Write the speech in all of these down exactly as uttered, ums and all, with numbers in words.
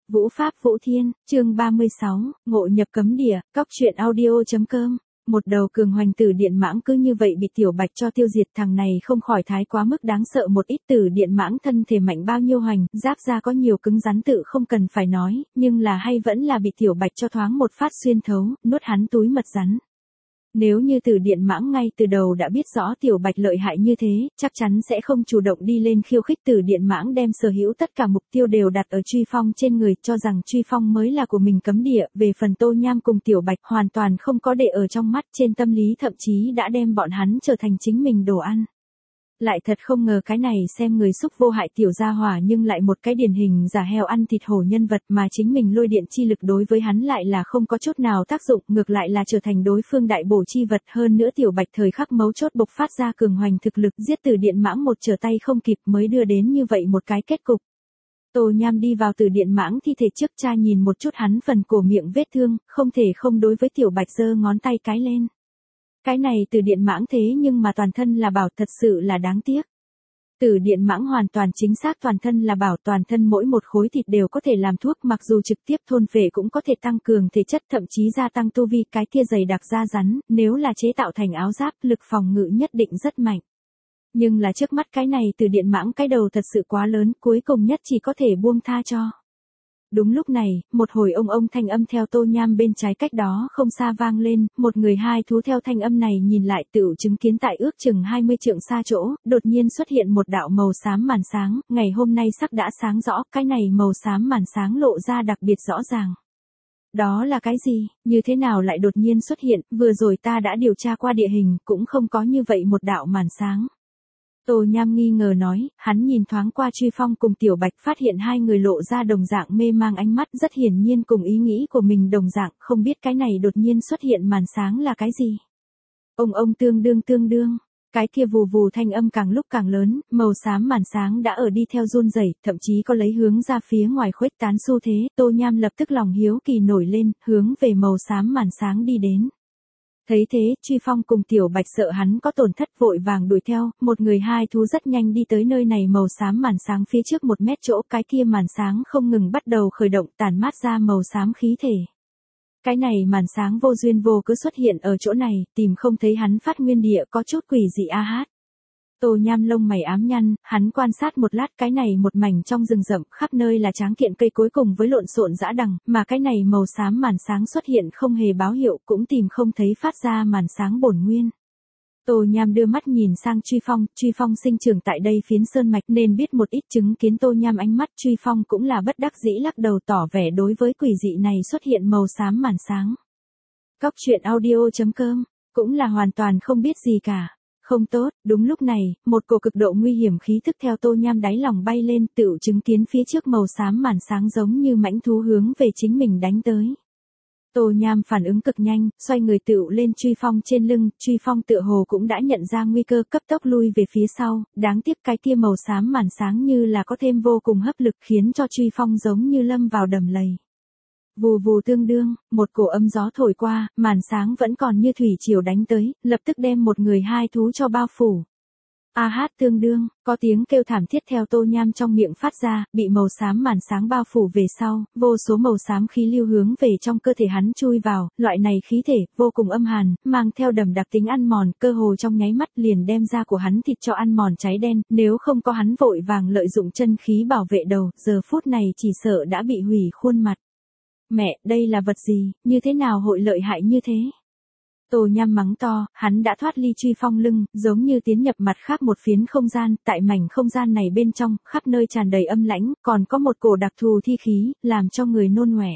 Vũ Pháp Vũ Thiên, chương ba mươi sáu, ngộ nhập cấm địa, cóc truyện audio.com. Một đầu cường hoành tử điện mãng cứ như vậy bị Tiểu Bạch cho tiêu diệt, thằng này không khỏi thái quá mức đáng sợ một ít. Tử điện mãng thân thể mạnh bao nhiêu hoành, giáp da có nhiều cứng rắn tự không cần phải nói, nhưng là hay vẫn là bị Tiểu Bạch cho thoáng một phát xuyên thấu, nuốt hắn túi mật rắn. Nếu như Tử điện mãng ngay từ đầu đã biết rõ Tiểu Bạch lợi hại như thế, chắc chắn sẽ không chủ động đi lên khiêu khích. Tử điện mãng đem sở hữu tất cả mục tiêu đều đặt ở Truy Phong trên người, cho rằng Truy Phong mới là của mình cấm địa. Về phần Tô Nham cùng Tiểu Bạch hoàn toàn không có để ở trong mắt, trên tâm lý thậm chí đã đem bọn hắn trở thành chính mình đồ ăn. Lại thật không ngờ cái này xem người xúc vô hại tiểu gia hỏa nhưng lại một cái điển hình giả heo ăn thịt hổ nhân vật, mà chính mình lôi điện chi lực đối với hắn lại là không có chút nào tác dụng, ngược lại là trở thành đối phương đại bổ chi vật. Hơn nữa Tiểu Bạch thời khắc mấu chốt bộc phát ra cường hoành thực lực, giết Tử điện mãng một trở tay không kịp mới đưa đến như vậy một cái kết cục. Tô Nham đi vào Tử điện mãng thi thể trước, tra nhìn một chút hắn phần cổ miệng vết thương, không thể không đối với Tiểu Bạch giơ ngón tay cái lên. Cái này Tử điện mãng thế nhưng mà toàn thân là bảo, thật sự là đáng tiếc. Tử điện mãng hoàn toàn chính xác toàn thân là bảo, toàn thân mỗi một khối thịt đều có thể làm thuốc, mặc dù trực tiếp thôn phệ cũng có thể tăng cường thể chất, thậm chí gia tăng tu vi. Cái kia dày đặc da rắn, nếu là chế tạo thành áo giáp, lực phòng ngự nhất định rất mạnh. Nhưng là trước mắt cái này Tử điện mãng cái đầu thật sự quá lớn, cuối cùng nhất chỉ có thể buông tha cho. Đúng lúc này, một hồi ông ông thanh âm theo Tô Nham bên trái cách đó không xa vang lên, một người hai thú theo thanh âm này nhìn lại, tựu chứng kiến tại ước chừng hai mươi trượng xa chỗ, đột nhiên xuất hiện một đạo màu xám màn sáng. Ngày hôm nay sắc đã sáng rõ, cái này màu xám màn sáng lộ ra đặc biệt rõ ràng. Đó là cái gì, như thế nào lại đột nhiên xuất hiện, vừa rồi ta đã điều tra qua địa hình, cũng không có như vậy một đạo màn sáng. Tô Nham nghi ngờ nói, hắn nhìn thoáng qua Truy Phong cùng Tiểu Bạch, phát hiện hai người lộ ra đồng dạng mê mang ánh mắt, rất hiển nhiên cùng ý nghĩ của mình đồng dạng, không biết cái này đột nhiên xuất hiện màn sáng là cái gì. Ông ông tương đương tương đương, cái kia vù vù thanh âm càng lúc càng lớn, màu xám màn sáng đã ở đi theo run rẩy, thậm chí có lấy hướng ra phía ngoài khuếch tán xu thế. Tô Nham lập tức lòng hiếu kỳ nổi lên, hướng về màu xám màn sáng đi đến. Thấy thế, Truy Phong cùng Tiểu Bạch sợ hắn có tổn thất vội vàng đuổi theo, một người hai thú rất nhanh đi tới nơi này màu xám màn sáng phía trước một mét chỗ, cái kia màn sáng không ngừng bắt đầu khởi động, tản mát ra màu xám khí thể. Cái này màn sáng vô duyên vô cớ xuất hiện ở chỗ này, tìm không thấy hắn phát nguyên địa, có chút quỷ dị a hát. Tô Nham lông mày ám nhăn, hắn quan sát một lát, cái này một mảnh trong rừng rậm, khắp nơi là tráng kiện cây cối cùng với lộn xộn dã đằng, mà cái này màu xám màn sáng xuất hiện không hề báo hiệu, cũng tìm không thấy phát ra màn sáng bổn nguyên. Tô Nham đưa mắt nhìn sang Truy Phong, Truy Phong sinh trưởng tại đây phiến sơn mạch nên biết một ít, chứng kiến Tô Nham ánh mắt Truy Phong cũng là bất đắc dĩ lắc đầu tỏ vẻ đối với quỷ dị này xuất hiện màu xám màn sáng. Cóc truyện audio.com, cũng là hoàn toàn không biết gì cả. Không tốt, đúng lúc này, một cổ cực độ nguy hiểm khí tức theo Tô Nham đáy lòng bay lên, tựu chứng kiến phía trước màu xám màn sáng giống như mãnh thú hướng về chính mình đánh tới. Tô Nham phản ứng cực nhanh, xoay người tựu lên Truy Phong trên lưng, Truy Phong tựa hồ cũng đã nhận ra nguy cơ, cấp tốc lui về phía sau, đáng tiếc cái kia màu xám màn sáng như là có thêm vô cùng hấp lực, khiến cho Truy Phong giống như lâm vào đầm lầy. Vù vù tương đương, một cổ âm gió thổi qua, màn sáng vẫn còn như thủy triều đánh tới, lập tức đem một người hai thú cho bao phủ. A hát tương đương, có tiếng kêu thảm thiết theo Tô Nham trong miệng phát ra, bị màu xám màn sáng bao phủ về sau, vô số màu xám khí lưu hướng về trong cơ thể hắn chui vào, loại này khí thể, vô cùng âm hàn, mang theo đậm đặc tính ăn mòn, cơ hồ trong nháy mắt liền đem da của hắn thịt cho ăn mòn cháy đen, nếu không có hắn vội vàng lợi dụng chân khí bảo vệ đầu, giờ phút này chỉ sợ đã bị hủy khuôn mặt. Mẹ, đây là vật gì, như thế nào hội lợi hại như thế? Tô Nham mắng to, hắn đã thoát ly Truy Phong lưng, giống như tiến nhập mặt khác một phiến không gian, tại mảnh không gian này bên trong, khắp nơi tràn đầy âm lãnh, còn có một cổ đặc thù thi khí, làm cho người nôn ngoẻ.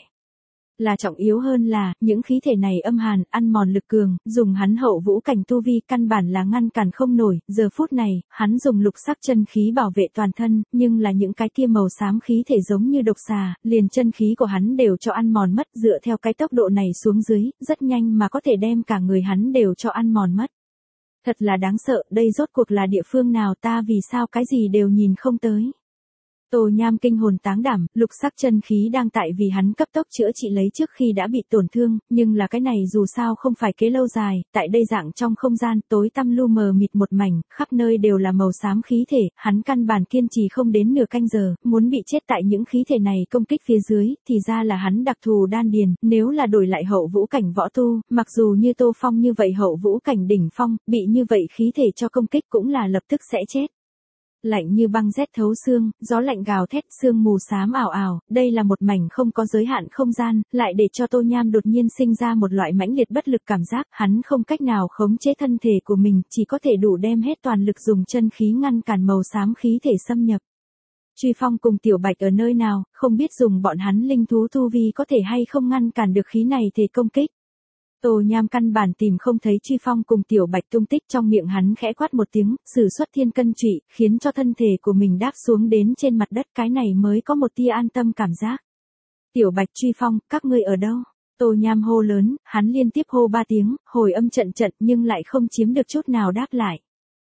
Là trọng yếu hơn là, những khí thể này âm hàn, ăn mòn lực cường, dùng hắn hậu vũ cảnh tu vi căn bản là ngăn cản không nổi, giờ phút này, hắn dùng lục sắc chân khí bảo vệ toàn thân, nhưng là những cái kia màu xám khí thể giống như độc xà, liền chân khí của hắn đều cho ăn mòn mất, dựa theo cái tốc độ này xuống dưới, rất nhanh mà có thể đem cả người hắn đều cho ăn mòn mất. Thật là đáng sợ, đây rốt cuộc là địa phương nào, ta vì sao cái gì đều nhìn không tới. Tô Nham kinh hồn táng đảm, lục sắc chân khí đang tại vì hắn cấp tốc chữa trị lấy trước khi đã bị tổn thương, nhưng là cái này dù sao không phải kế lâu dài, tại đây dạng trong không gian tối tăm lu mờ mịt một mảnh, khắp nơi đều là màu xám khí thể, hắn căn bản kiên trì không đến nửa canh giờ, muốn bị chết tại những khí thể này công kích phía dưới, thì ra là hắn đặc thù đan điền, nếu là đổi lại hậu vũ cảnh võ tu, mặc dù như Tô Phong như vậy hậu vũ cảnh đỉnh phong, bị như vậy khí thể cho công kích cũng là lập tức sẽ chết. Lạnh như băng rét thấu xương, gió lạnh gào thét, sương mù xám ảo ảo, đây là một mảnh không có giới hạn không gian, lại để cho Tô Nham đột nhiên sinh ra một loại mãnh liệt bất lực cảm giác, hắn không cách nào khống chế thân thể của mình, chỉ có thể đủ đem hết toàn lực dùng chân khí ngăn cản màu xám khí thể xâm nhập. Truy Phong cùng Tiểu Bạch ở nơi nào, không biết dùng bọn hắn linh thú tu vi có thể hay không ngăn cản được khí này thể công kích. Tô Nham căn bản tìm không thấy Truy Phong cùng Tiểu Bạch tung tích, trong miệng hắn khẽ quát một tiếng, sử xuất thiên cân trụy, khiến cho thân thể của mình đáp xuống đến trên mặt đất, cái này mới có một tia an tâm cảm giác. Tiểu Bạch, Truy Phong, các ngươi ở đâu? Tô Nham hô lớn, hắn liên tiếp hô ba tiếng, hồi âm trận trận nhưng lại không chiếm được chút nào đáp lại.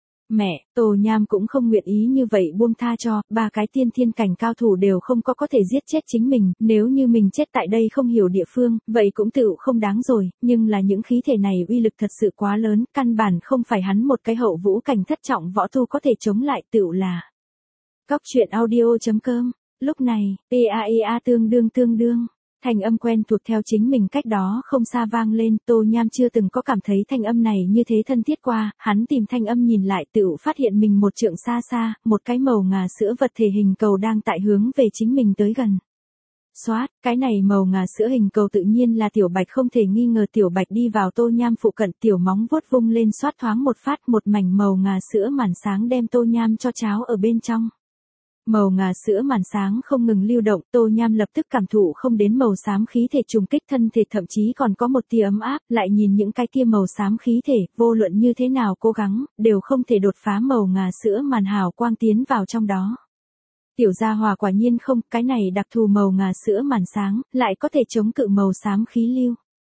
Mẹ, Tô Nham cũng không nguyện ý như vậy buông tha cho, ba cái tiên thiên cảnh cao thủ đều không có có thể giết chết chính mình, nếu như mình chết tại đây không hiểu địa phương, vậy cũng tựu không đáng rồi, nhưng là những khí thể này uy lực thật sự quá lớn, căn bản không phải hắn một cái hậu vũ cảnh thất trọng võ tu có thể chống lại, tựu là. Cóc truyện audio chấm com, lúc này, P A E A tương đương tương đương. Thanh âm quen thuộc theo chính mình cách đó không xa vang lên, Tô Nham chưa từng có cảm thấy thanh âm này như thế thân thiết qua, hắn tìm thanh âm nhìn lại tựu phát hiện mình một trượng xa xa, một cái màu ngà sữa vật thể hình cầu đang tại hướng về chính mình tới gần. Xoát, cái này màu ngà sữa hình cầu tự nhiên là Tiểu Bạch, không thể nghi ngờ. Tiểu Bạch đi vào Tô Nham phụ cận, tiểu móng vuốt vung lên xoát thoáng một phát, một mảnh màu ngà sữa màn sáng đem Tô Nham cho cháo ở bên trong. Màu ngà sữa màn sáng không ngừng lưu động, Tô Nham lập tức cảm thụ không đến màu xám khí thể trùng kích thân thể, thậm chí còn có một tia ấm áp, lại nhìn những cái kia màu xám khí thể, vô luận như thế nào cố gắng, đều không thể đột phá màu ngà sữa màn hào quang tiến vào trong đó. Tiểu gia hòa quả nhiên không, cái này đặc thù màu ngà sữa màn sáng, lại có thể chống cự màu xám khí lưu.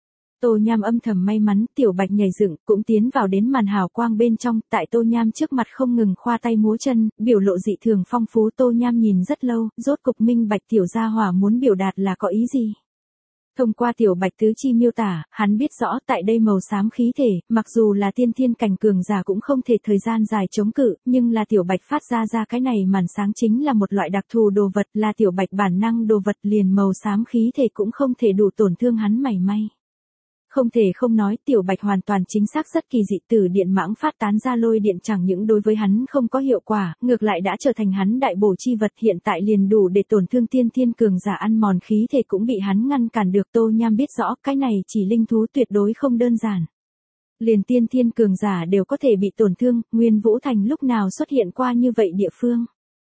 Tô Nham âm thầm may mắn, Tiểu Bạch nhảy dựng, cũng tiến vào đến màn hào quang bên trong, tại Tô Nham trước mặt không ngừng khoa tay múa chân, biểu lộ dị thường phong phú. Tô Nham nhìn rất lâu, rốt cục minh bạch Tiểu gia hỏa muốn biểu đạt là có ý gì. Thông qua Tiểu Bạch tứ chi miêu tả, hắn biết rõ tại đây màu xám khí thể, mặc dù là tiên thiên cảnh cường giả cũng không thể thời gian dài chống cự, nhưng là Tiểu Bạch phát ra ra cái này màn sáng chính là một loại đặc thù đồ vật, là Tiểu Bạch bản năng đồ vật, liền màu xám khí thể cũng không thể đủ tổn thương hắn mảy may. Không thể không nói, Tiểu Bạch hoàn toàn chính xác rất kỳ dị, từ điện mãng phát tán ra lôi điện chẳng những đối với hắn không có hiệu quả, ngược lại đã trở thành hắn đại bổ chi vật, hiện tại liền đủ để tổn thương tiên thiên cường giả, ăn mòn khí thể cũng bị hắn ngăn cản được. Tô Nham biết rõ, cái này chỉ linh thú tuyệt đối không đơn giản. Liền tiên thiên cường giả đều có thể bị tổn thương, Nguyên Vũ Thành lúc nào xuất hiện qua như vậy địa phương.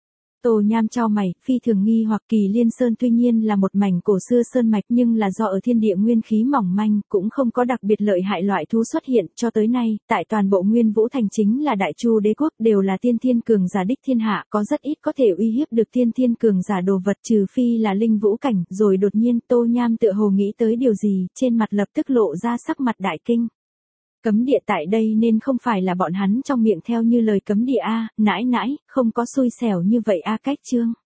Tô Nham chau mày, phi thường nghi hoặc. Kỳ Liên Sơn tuy nhiên là một mảnh cổ xưa sơn mạch, nhưng là do ở thiên địa nguyên khí mỏng manh, cũng không có đặc biệt lợi hại loại thú xuất hiện, cho tới nay, tại toàn bộ Nguyên Vũ Thành chính là Đại Chu đế quốc, đều là tiên thiên cường giả đích thiên hạ, có rất ít có thể uy hiếp được tiên thiên cường giả đồ vật, trừ phi là linh vũ cảnh. Rồi đột nhiên, Tô Nham tựa hồ nghĩ tới điều gì, trên mặt lập tức lộ ra sắc mặt đại kinh. Cấm địa tại đây nên không phải là bọn hắn trong miệng theo như lời cấm địa a, nãi nãi, không có xui xẻo như vậy a. Cách chương